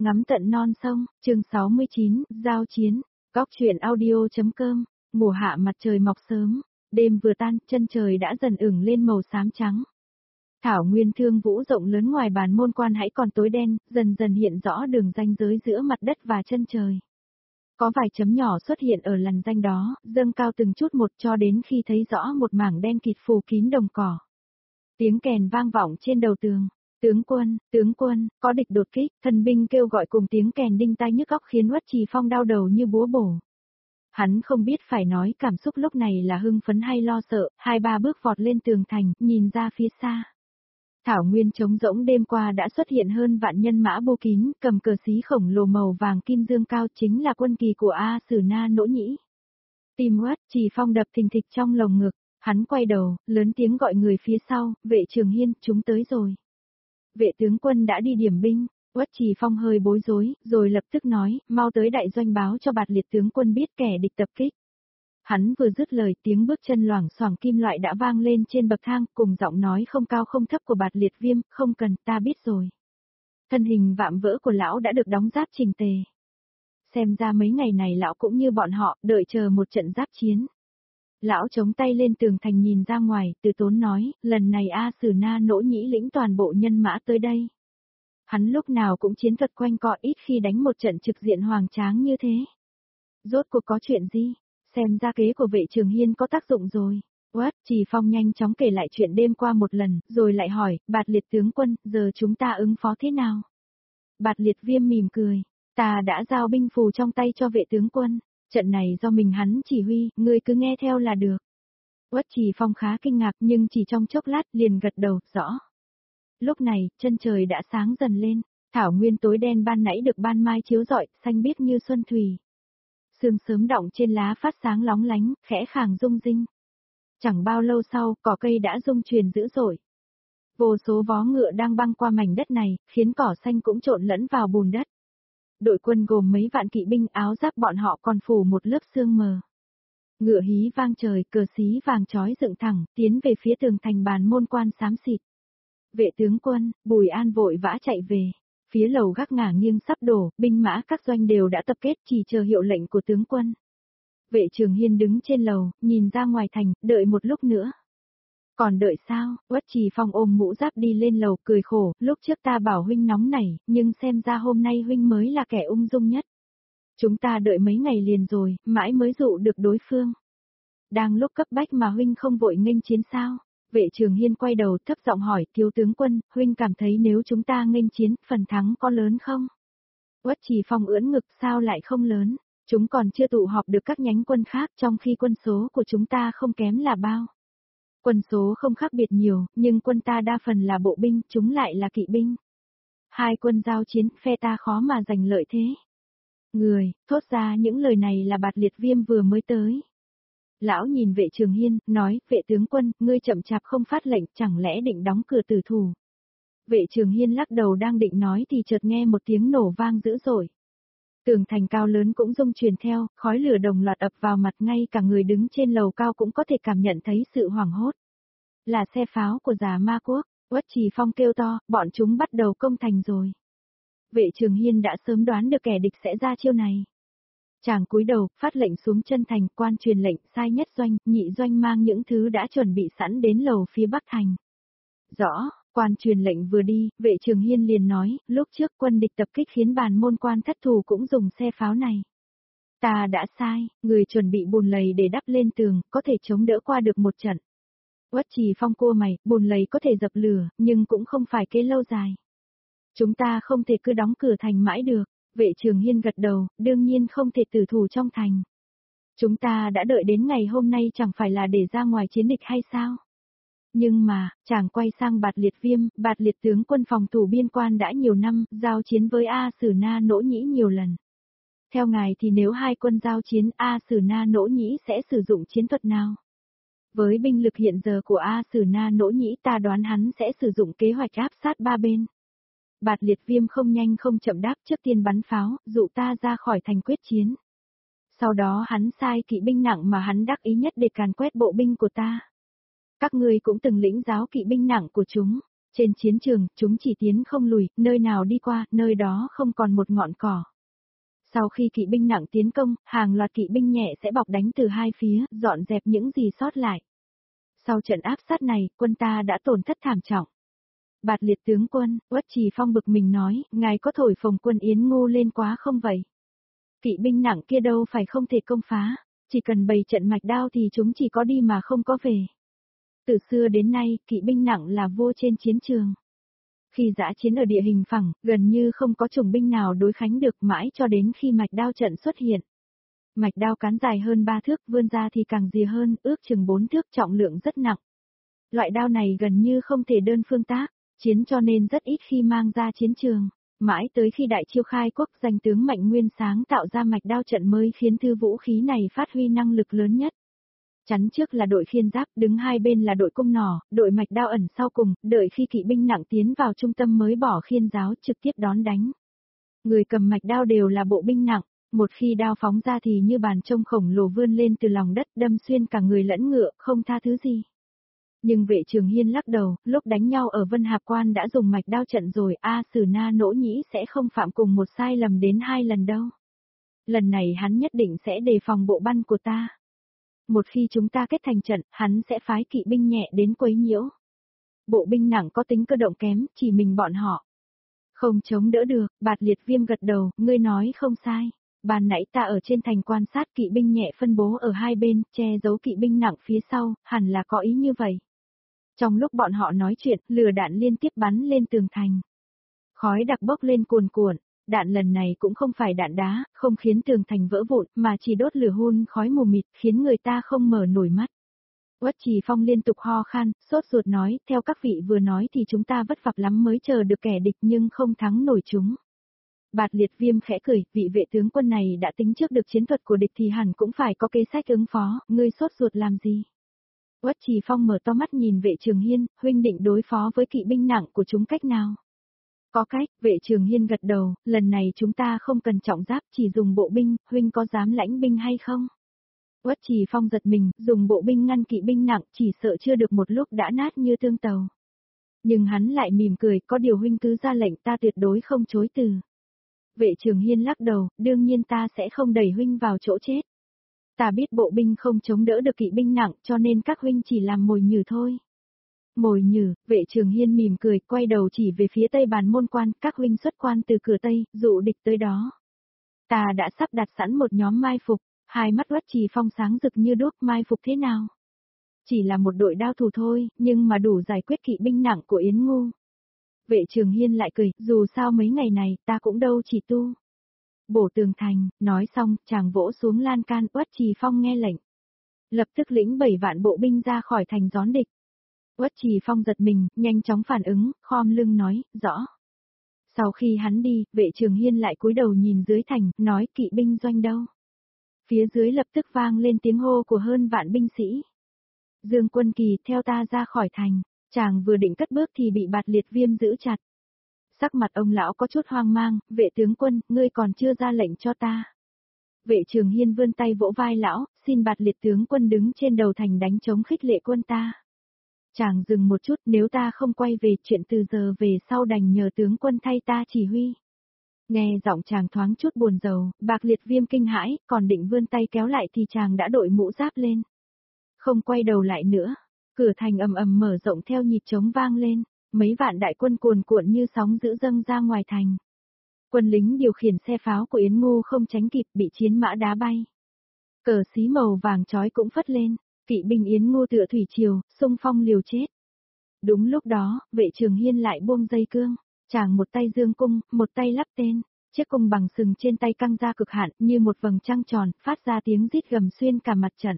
Ngắm tận non sông, chương 69, giao chiến, góc truyện audio.com, mùa hạ mặt trời mọc sớm, đêm vừa tan, chân trời đã dần ửng lên màu xám trắng. Thảo nguyên thương vũ rộng lớn ngoài bàn môn quan hãy còn tối đen, dần dần hiện rõ đường ranh giới giữa mặt đất và chân trời. Có vài chấm nhỏ xuất hiện ở lằn ranh đó, dâng cao từng chút một cho đến khi thấy rõ một mảng đen kịt phủ kín đồng cỏ. Tiếng kèn vang vọng trên đầu tường. Tướng quân, có địch đột kích, thần binh kêu gọi cùng tiếng kèn đinh tai nhức óc khiến Uất Trì Phong đau đầu như búa bổ. Hắn không biết phải nói cảm xúc lúc này là hưng phấn hay lo sợ, 2-3 bước vọt lên tường thành, nhìn ra phía xa. Thảo nguyên trống rỗng đêm qua đã xuất hiện hơn vạn nhân mã bô kín, cầm cờ xí khổng lồ màu vàng kim dương cao chính là quân kỳ của A Sử Na Nỗ Nhĩ. Tim Uất Trì Phong đập thình thịch trong lồng ngực, hắn quay đầu, lớn tiếng gọi người phía sau, vệ Trường Hiên, chúng tới rồi. Vệ tướng quân đã đi điểm binh, Uất Trì Phong hơi bối rối, rồi lập tức nói, mau tới đại doanh báo cho Bạt Liệt tướng quân biết kẻ địch tập kích. Hắn vừa dứt lời tiếng bước chân loảng xoảng kim loại đã vang lên trên bậc thang cùng giọng nói không cao không thấp của Bạt Liệt Viêm, không cần, ta biết rồi. Thân hình vạm vỡ của lão đã được đóng giáp chỉnh tề. Xem ra mấy ngày này lão cũng như bọn họ, đợi chờ một trận giáp chiến. Lão chống tay lên tường thành nhìn ra ngoài, từ tốn nói, lần này A Sử Na Nỗ Nhĩ lĩnh toàn bộ nhân mã tới đây. Hắn lúc nào cũng chiến thuật quanh co, ít khi đánh một trận trực diện hoành tráng như thế. Rốt cuộc có chuyện gì? Xem ra kế của vệ Trường Hiên có tác dụng rồi. Uất Trì Phong nhanh chóng kể lại chuyện đêm qua một lần, rồi lại hỏi, Bạt Liệt tướng quân, giờ chúng ta ứng phó thế nào? Bạt Liệt Viêm mỉm cười, ta đã giao binh phù trong tay cho vệ tướng quân. Trận này do mình hắn chỉ huy, ngươi cứ nghe theo là được. Uất Trì Phong khá kinh ngạc nhưng chỉ trong chốc lát liền gật đầu, rõ. Lúc này, chân trời đã sáng dần lên, thảo nguyên tối đen ban nãy được ban mai chiếu rọi, xanh biếc như xuân thủy. Sương sớm đọng trên lá phát sáng lóng lánh, khẽ khàng rung rinh. Chẳng bao lâu sau, cỏ cây đã rung chuyển dữ dội. Vô số vó ngựa đang băng qua mảnh đất này, khiến cỏ xanh cũng trộn lẫn vào bùn đất. Đội quân gồm mấy vạn kỵ binh, áo giáp bọn họ còn phủ một lớp sương mờ. Ngựa hí vang trời, cờ xí vàng chói dựng thẳng, tiến về phía tường thành bàn môn quan xám xịt. Vệ tướng quân, Bùi An vội vã chạy về. Phía lầu gác ngả nghiêng sắp đổ, binh mã các doanh đều đã tập kết chỉ chờ hiệu lệnh của tướng quân. Vệ Trường Hiên đứng trên lầu, nhìn ra ngoài thành, đợi một lúc nữa. Còn đợi sao? Uất Trì Phong ôm mũ giáp đi lên lầu cười khổ, lúc trước ta bảo huynh nóng nảy, nhưng xem ra hôm nay huynh mới là kẻ ung dung nhất. Chúng ta đợi mấy ngày liền rồi, mãi mới dụ được đối phương. Đang lúc cấp bách mà huynh không vội nghênh chiến sao? Vệ Trường Hiên quay đầu thấp giọng hỏi, thiếu tướng quân, huynh cảm thấy nếu chúng ta nghênh chiến, phần thắng có lớn không? Uất Trì Phong ưỡn ngực, sao lại không lớn? Chúng còn chưa tụ họp được các nhánh quân khác, trong khi quân số của chúng ta không kém là bao. Quân số không khác biệt nhiều, nhưng quân ta đa phần là bộ binh, chúng lại là kỵ binh. Hai quân giao chiến, phe ta khó mà giành lợi thế. Người, thốt ra những lời này là Bạt Liệt Viêm vừa mới tới. Lão nhìn vệ Trường Hiên, nói, vệ tướng quân, ngươi chậm chạp không phát lệnh, chẳng lẽ định đóng cửa tử thủ. Vệ Trường Hiên lắc đầu đang định nói thì chợt nghe một tiếng nổ vang dữ dội. Tường thành cao lớn cũng rung truyền theo, khói lửa đồng loạt ập vào mặt, ngay cả người đứng trên lầu cao cũng có thể cảm nhận thấy sự hoảng hốt. Là xe pháo của Già Ma Quốc, Uất Trì Phong kêu to, bọn chúng bắt đầu công thành rồi. Vệ Trường Hiên đã sớm đoán được kẻ địch sẽ ra chiêu này. Chàng cúi đầu, phát lệnh xuống chân thành, quan truyền lệnh, sai nhất doanh, nhị doanh mang những thứ đã chuẩn bị sẵn đến lầu phía bắc thành. Rõ, quan truyền lệnh vừa đi, vệ Trường Hiên liền nói, lúc trước quân địch tập kích khiến bàn môn quan thất thủ cũng dùng xe pháo này. Ta đã sai, người chuẩn bị bùn lầy để đắp lên tường, có thể chống đỡ qua được một trận. Uất Trì Phong cua mày, bùn lầy có thể dập lửa, nhưng cũng không phải kế lâu dài. Chúng ta không thể cứ đóng cửa thành mãi được. Vệ Trường Hiên gật đầu, đương nhiên không thể tử thủ trong thành. Chúng ta đã đợi đến ngày hôm nay chẳng phải là để ra ngoài chiến địch hay sao? Nhưng mà, chàng quay sang Bạt Liệt Viêm, Bạt Liệt tướng quân phòng thủ biên quan đã nhiều năm, giao chiến với A Sử Na Nỗ Nhĩ nhiều lần. Theo ngài thì nếu hai quân giao chiến, A Sử Na Nỗ Nhĩ sẽ sử dụng chiến thuật nào? Với binh lực hiện giờ của A Sử Na Nỗ Nhĩ, ta đoán hắn sẽ sử dụng kế hoạch áp sát ba bên. Bạt Liệt Viêm không nhanh không chậm đáp, trước tiên bắn pháo, dụ ta ra khỏi thành quyết chiến. Sau đó hắn sai kỵ binh nặng mà hắn đắc ý nhất để càn quét bộ binh của ta. Các ngươi cũng từng lĩnh giáo kỵ binh nặng của chúng, Trên chiến trường, chúng chỉ tiến không lùi, nơi nào đi qua, nơi đó không còn một ngọn cỏ. Sau khi kỵ binh nặng tiến công, hàng loạt kỵ binh nhẹ sẽ bọc đánh từ hai phía, dọn dẹp những gì sót lại. Sau trận áp sát này, quân ta đã tổn thất thảm trọng. Bạt Liệt tướng quân, Uất Trì Phong bực mình nói, ngài có thổi phồng quân Yến Ngô lên quá không vậy? Kỵ binh nặng kia đâu phải không thể công phá, chỉ cần bày trận mạch đao thì chúng chỉ có đi mà không có về. Từ xưa đến nay, kỵ binh nặng là vua trên chiến trường. Khi dã chiến ở địa hình phẳng, gần như không có chủng binh nào đối kháng được mãi cho đến khi mạch đao trận xuất hiện. Mạch đao cán dài hơn 3 thước, vươn ra thì càng dìa hơn, ước chừng 4 thước, trọng lượng rất nặng. Loại đao này gần như không thể đơn phương tác, chiến cho nên rất ít khi mang ra chiến trường. Mãi tới khi Đại Chiêu khai quốc, danh tướng Mạnh Nguyên sáng tạo ra mạch đao trận mới khiến thư vũ khí này phát huy năng lực lớn nhất. Chắn trước là đội khiên giáp, đứng hai bên là đội cung nỏ, đội mạch đao ẩn sau cùng, đợi khi kỵ binh nặng tiến vào trung tâm mới bỏ khiên giáo trực tiếp đón đánh. Người cầm mạch đao đều là bộ binh nặng, một khi đao phóng ra thì như bàn trông khổng lồ vươn lên từ lòng đất, đâm xuyên cả người lẫn ngựa, không tha thứ gì. Nhưng Vệ Trường Hiên lắc đầu, lúc đánh nhau ở Vân Hạp Quan đã dùng mạch đao trận rồi, Sử Na Nỗ Nhĩ sẽ không phạm cùng một sai lầm đến 2 lần đâu. Lần này hắn nhất định sẽ đề phòng bộ binh của ta. Một khi chúng ta kết thành trận, hắn sẽ phái kỵ binh nhẹ đến quấy nhiễu. Bộ binh nặng có tính cơ động kém, chỉ mình bọn họ không chống đỡ được. Bạt Liệt Viêm gật đầu, ngươi nói không sai. Ban nãy ta ở trên thành quan sát kỵ binh nhẹ phân bố ở hai bên, che giấu kỵ binh nặng phía sau, hẳn là có ý như vậy. Trong lúc bọn họ nói chuyện, lửa đạn liên tiếp bắn lên tường thành. Khói đặc bốc lên cuồn cuộn, đạn lần này cũng không phải đạn đá, không khiến tường thành vỡ vụn, mà chỉ đốt lửa hun khói mù mịt, khiến người ta không mở nổi mắt. Uất Trì Phong liên tục ho khan, sốt ruột nói, theo các vị vừa nói thì chúng ta vất vả lắm mới chờ được kẻ địch nhưng không thắng nổi chúng. Bạt Liệt Viêm khẽ cười, vị vệ tướng quân này đã tính trước được chiến thuật của địch thì hẳn cũng phải có kế sách ứng phó, ngươi sốt ruột làm gì? Uất Trì Phong mở to mắt nhìn Vệ Trường Hiên, huynh định đối phó với kỵ binh nặng của chúng cách nào? Có cách, Vệ Trường Hiên gật đầu, lần này chúng ta không cần trọng giáp, chỉ dùng bộ binh, huynh có dám lãnh binh hay không? Uất Trì Phong giật mình, dùng bộ binh ngăn kỵ binh nặng, chỉ sợ chưa được một lúc đã nát như tương tàu. Nhưng hắn lại mỉm cười, có điều huynh cứ ra lệnh ta tuyệt đối không chối từ. Vệ Trường Hiên lắc đầu, đương nhiên ta sẽ không đẩy huynh vào chỗ chết. Ta biết bộ binh không chống đỡ được kỵ binh nặng cho nên các huynh chỉ làm mồi nhử thôi. Mồi nhử, Vệ Trường Hiên mỉm cười, quay đầu chỉ về phía tây bàn môn quan, các huynh xuất quan từ cửa tây, dụ địch tới đó. Ta đã sắp đặt sẵn một nhóm mai phục, hai mắt Uất Trì Phong sáng rực như đuốc, mai phục thế nào? Chỉ là một đội đao thủ thôi, nhưng mà đủ giải quyết kỵ binh nặng của Yến Ngu. Vệ Trường Hiên lại cười, dù sao mấy ngày này ta cũng đâu chỉ tu. Bổ tường thành, nói xong, chàng vỗ xuống lan can, Uất Trì Phong nghe lệnh. Lập tức lĩnh 7 vạn bộ binh ra khỏi thành gión địch. Uất Trì Phong giật mình, nhanh chóng phản ứng, khom lưng nói, rõ. Sau khi hắn đi, Vệ Trường Hiên lại cúi đầu nhìn dưới thành, nói kỵ binh doanh đâu. Phía dưới lập tức vang lên tiếng hô của hơn vạn binh sĩ. Dương Quân Kỳ, theo ta ra khỏi thành, chàng vừa định cất bước thì bị Bạt Liệt Viêm giữ chặt. Sắc mặt ông lão có chút hoang mang, vệ tướng quân, ngươi còn chưa ra lệnh cho ta. Vệ Trường Hiên vươn tay vỗ vai lão, xin Bạt Liệt tướng quân đứng trên đầu thành đánh chống khích lệ quân ta. Chàng dừng một chút, nếu ta không quay về, chuyện từ giờ về sau đành nhờ tướng quân thay ta chỉ huy. Nghe giọng chàng thoáng chút buồn rầu, Bạt Liệt Viêm kinh hãi, còn định vươn tay kéo lại thì chàng đã đội mũ giáp lên. Không quay đầu lại nữa, cửa thành ầm ầm mở rộng theo nhịp trống vang lên, mấy vạn đại quân cuồn cuộn như sóng dữ dâng ra ngoài thành. Quân lính điều khiển xe pháo của Yến Ngu không tránh kịp, bị chiến mã đá bay. Cờ xí màu vàng chói cũng phất lên, kỵ binh Yến Ngu tựa thủy triều, xung phong liều chết. Đúng lúc đó, Vệ Trường Hiên lại buông dây cương, chàng một tay dương cung, một tay lắp tên, chiếc cung bằng sừng trên tay căng ra cực hạn như một vầng trăng tròn, phát ra tiếng rít gầm xuyên cả mặt trận.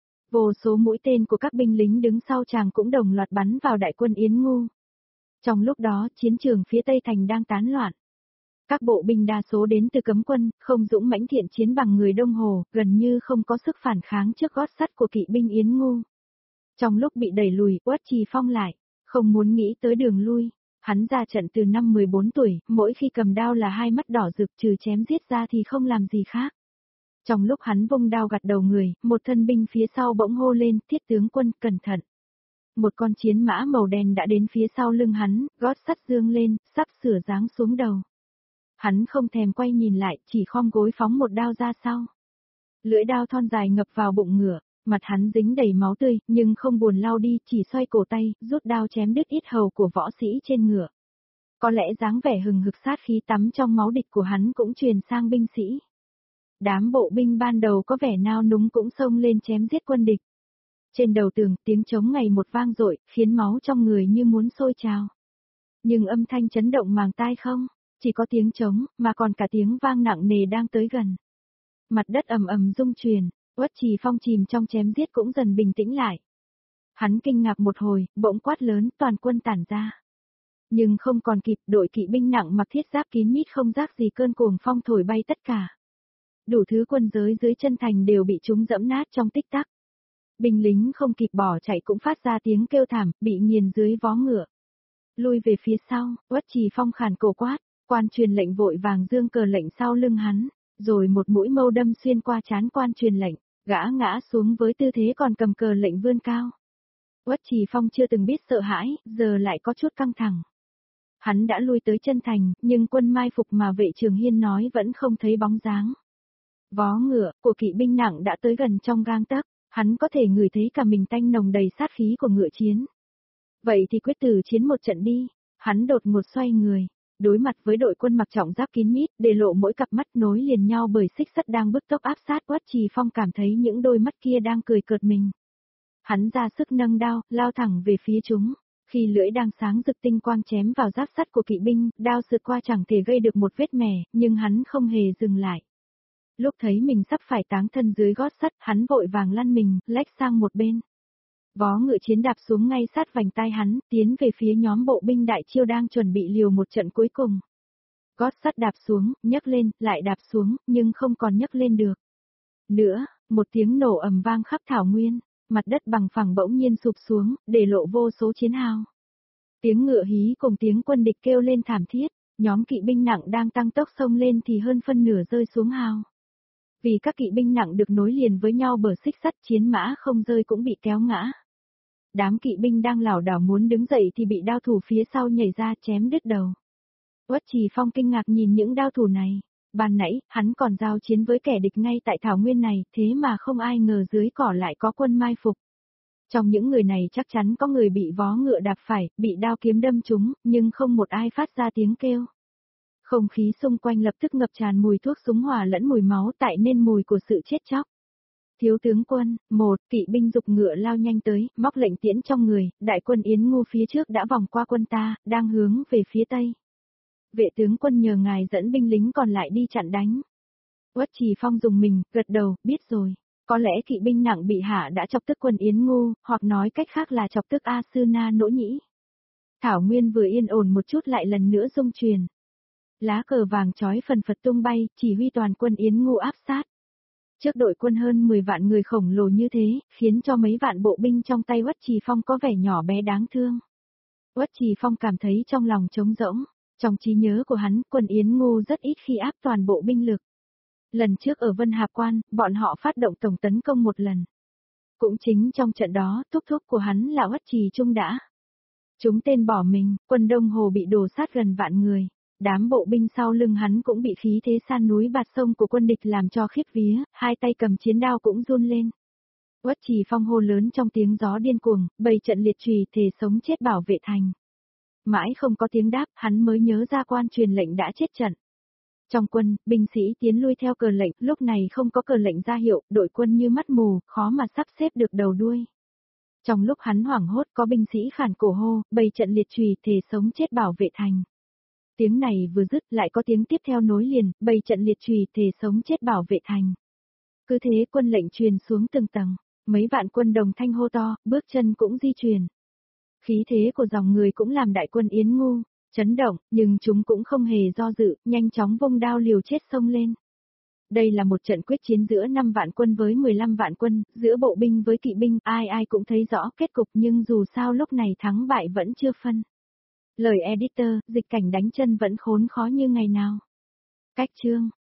Vô số mũi tên của các binh lính đứng sau chàng cũng đồng loạt bắn vào đại quân Yến Ngu. Trong lúc đó, chiến trường phía Tây Thành đang tán loạn. Các bộ binh đa số đến từ cấm quân, không dũng mãnh thiện chiến bằng người Đông Hồ, gần như không có sức phản kháng trước gót sắt của kỵ binh Yến Ngu. Trong lúc bị đẩy lùi, Uất Trì Phong lại, không muốn nghĩ tới đường lui. Hắn ra trận từ năm 14 tuổi, mỗi khi cầm đao là hai mắt đỏ rực, trừ chém giết ra thì không làm gì khác. Trong lúc hắn vung đao gặt đầu người, một thân binh phía sau bỗng hô lên, Thiết tướng quân, cẩn thận. một con chiến mã màu đen đã đến phía sau lưng hắn, gót sắt dương lên, sắp sửa giáng xuống đầu. Hắn không thèm quay nhìn lại, chỉ khom gối phóng một đao ra sau. Lưỡi đao thon dài ngập vào bụng ngựa, mặt hắn dính đầy máu tươi, nhưng không buồn lau đi, chỉ xoay cổ tay, rút đao chém đứt yết hầu của võ sĩ trên ngựa. Có lẽ dáng vẻ hừng hực sát khí tắm trong máu địch của hắn cũng truyền sang binh sĩ. Đám bộ binh ban đầu có vẻ nao núng cũng xông lên chém giết quân địch. Trên đầu tường, tiếng trống ngày một vang dội, khiến máu trong người như muốn sôi trào. Nhưng âm thanh chấn động màng tai không, chỉ có tiếng trống, mà còn cả tiếng vang nặng nề đang tới gần. Mặt đất ầm ầm rung chuyển, Uất Trì Phong chìm trong chém giết cũng dần bình tĩnh lại. Hắn kinh ngạc một hồi, bỗng quát lớn, toàn quân tản ra. Nhưng không còn kịp, đội kỵ binh nặng mặc thiết giáp kín mít không rác gì cơn cuồng phong thổi bay tất cả. Đủ thứ quân giới dưới chân thành đều bị chúng dẫm nát trong tích tắc. Binh lính không kịp bỏ chạy cũng phát ra tiếng kêu thảm, bị nghiền dưới vó ngựa. Lui về phía sau, Uất Trì Phong khàn cổ quát, quan truyền lệnh vội vàng giương cờ lệnh sau lưng hắn, rồi một mũi mâu đâm xuyên qua trán quan truyền lệnh, gã ngã xuống với tư thế còn cầm cờ lệnh vươn cao. Uất Trì Phong chưa từng biết sợ hãi, giờ lại có chút căng thẳng. Hắn đã lui tới chân thành, nhưng quân mai phục mà vệ Trường Hiên nói vẫn không thấy bóng dáng. Vó ngựa của kỵ binh nặng đã tới gần trong gang tấc, hắn có thể ngửi thấy cả mình tanh nồng đầy sát khí của ngựa chiến. Vậy thì quyết tử chiến một trận đi, hắn đột ngột xoay người, đối mặt với đội quân mặc trọng giáp kín mít, để lộ mỗi cặp mắt nối liền nhau bởi xích sắt đang bức tốc áp sát. Uất Trì Phong cảm thấy những đôi mắt kia đang cười cợt mình. Hắn ra sức nâng đao, lao thẳng về phía chúng. Khi lưỡi đang sáng rực tinh quang chém vào giáp sắt của kỵ binh, đao sượt qua chẳng thể gây được một vết mẻ, nhưng hắn không hề dừng lại. Lúc thấy mình sắp phải táng thân dưới gót sắt, hắn vội vàng lăn mình, lách sang một bên. Vó ngựa chiến đạp xuống ngay sát vành tai hắn, tiến về phía nhóm bộ binh đại chiêu đang chuẩn bị liều một trận cuối cùng. Gót sắt đạp xuống, nhấc lên, lại đạp xuống, nhưng không còn nhấc lên được. Nữa, một tiếng nổ ầm vang khắp thảo nguyên, mặt đất bằng phẳng bỗng nhiên sụp xuống, để lộ vô số chiến hào. Tiếng ngựa hí cùng tiếng quân địch kêu lên thảm thiết, nhóm kỵ binh nặng đang tăng tốc xông lên thì hơn phân nửa rơi xuống hào. Vì các kỵ binh nặng được nối liền với nhau bờ xích sắt, chiến mã không rơi cũng bị kéo ngã. Đám kỵ binh đang lảo đảo muốn đứng dậy thì bị đao thủ phía sau nhảy ra chém đứt đầu. Uất Trì Phong kinh ngạc nhìn những đao thủ này. Ban nãy, hắn còn giao chiến với kẻ địch ngay tại thảo nguyên này, thế mà không ai ngờ dưới cỏ lại có quân mai phục. Trong những người này chắc chắn có người bị vó ngựa đạp phải, bị đao kiếm đâm trúng, nhưng không một ai phát ra tiếng kêu. Không khí xung quanh lập tức ngập tràn mùi thuốc súng hòa lẫn mùi máu, tại nên mùi của sự chết chóc. Thiếu tướng quân, một kỵ binh dục ngựa lao nhanh tới, móc lệnh tiễn trong người, đại quân Yến Ngu phía trước đã vòng qua quân ta, đang hướng về phía tây. Vệ tướng quân nhờ ngài dẫn binh lính còn lại đi chặn đánh. Uất Trì Phong dùng mình, gật đầu, biết rồi. Có lẽ kỵ binh nặng bị hạ đã chọc tức quân Yến Ngu, hoặc nói cách khác là chọc tức A Sư Na Nỗ Nhĩ. Thảo nguyên vừa yên ổn một chút lại lần nữa rung truyền. Lá cờ vàng chói phần phật tung bay, chỉ huy toàn quân Yến Ngu áp sát. Trước đội quân hơn 10 vạn người khổng lồ như thế, khiến cho mấy vạn bộ binh trong tay Uất Trì Phong có vẻ nhỏ bé đáng thương. Uất Trì Phong cảm thấy trong lòng trống rỗng. Trong trí nhớ của hắn, quân Yến Ngu rất ít khi áp toàn bộ binh lực. Lần trước ở Vân Hạp Quan, bọn họ phát động tổng tấn công một lần. Cũng chính trong trận đó, thúc thúc của hắn là Uất Trì Trung đã. Chúng tên bỏ mình, quân Đông Hồ bị đổ sát gần vạn người. Đám bộ binh sau lưng hắn cũng bị khí thế san núi bạt sông của quân địch làm cho khiếp vía, hai tay cầm chiến đao cũng run lên. Uất Trì Phong hô lớn trong tiếng gió điên cuồng, bày trận liệt chùy thề sống chết bảo vệ thành. Mãi không có tiếng đáp, hắn mới nhớ ra quan truyền lệnh đã chết trận. Trong quân, binh sĩ tiến lui theo cờ lệnh, lúc này không có cờ lệnh ra hiệu, đội quân như mắt mù, khó mà sắp xếp được đầu đuôi. Trong lúc hắn hoảng hốt có binh sĩ khản cổ hô, bày trận liệt chùy thề sống chết bảo vệ thành. Tiếng này vừa dứt lại có tiếng tiếp theo nối liền, bày trận liệt chùy thề sống chết bảo vệ thành. Cứ thế quân lệnh truyền xuống từng tầng, mấy vạn quân đồng thanh hô to, bước chân cũng di chuyển. Khí thế của dòng người cũng làm đại quân Yến Ngu chấn động, nhưng chúng cũng không hề do dự, nhanh chóng vung đao liều chết xông lên. Đây là một trận quyết chiến giữa 5 vạn quân với 15 vạn quân, giữa bộ binh với kỵ binh, ai ai cũng thấy rõ kết cục, nhưng dù sao lúc này thắng bại vẫn chưa phân. Lời editor, dịch cảnh đánh chân vẫn khốn khó như ngày nào. Cách chương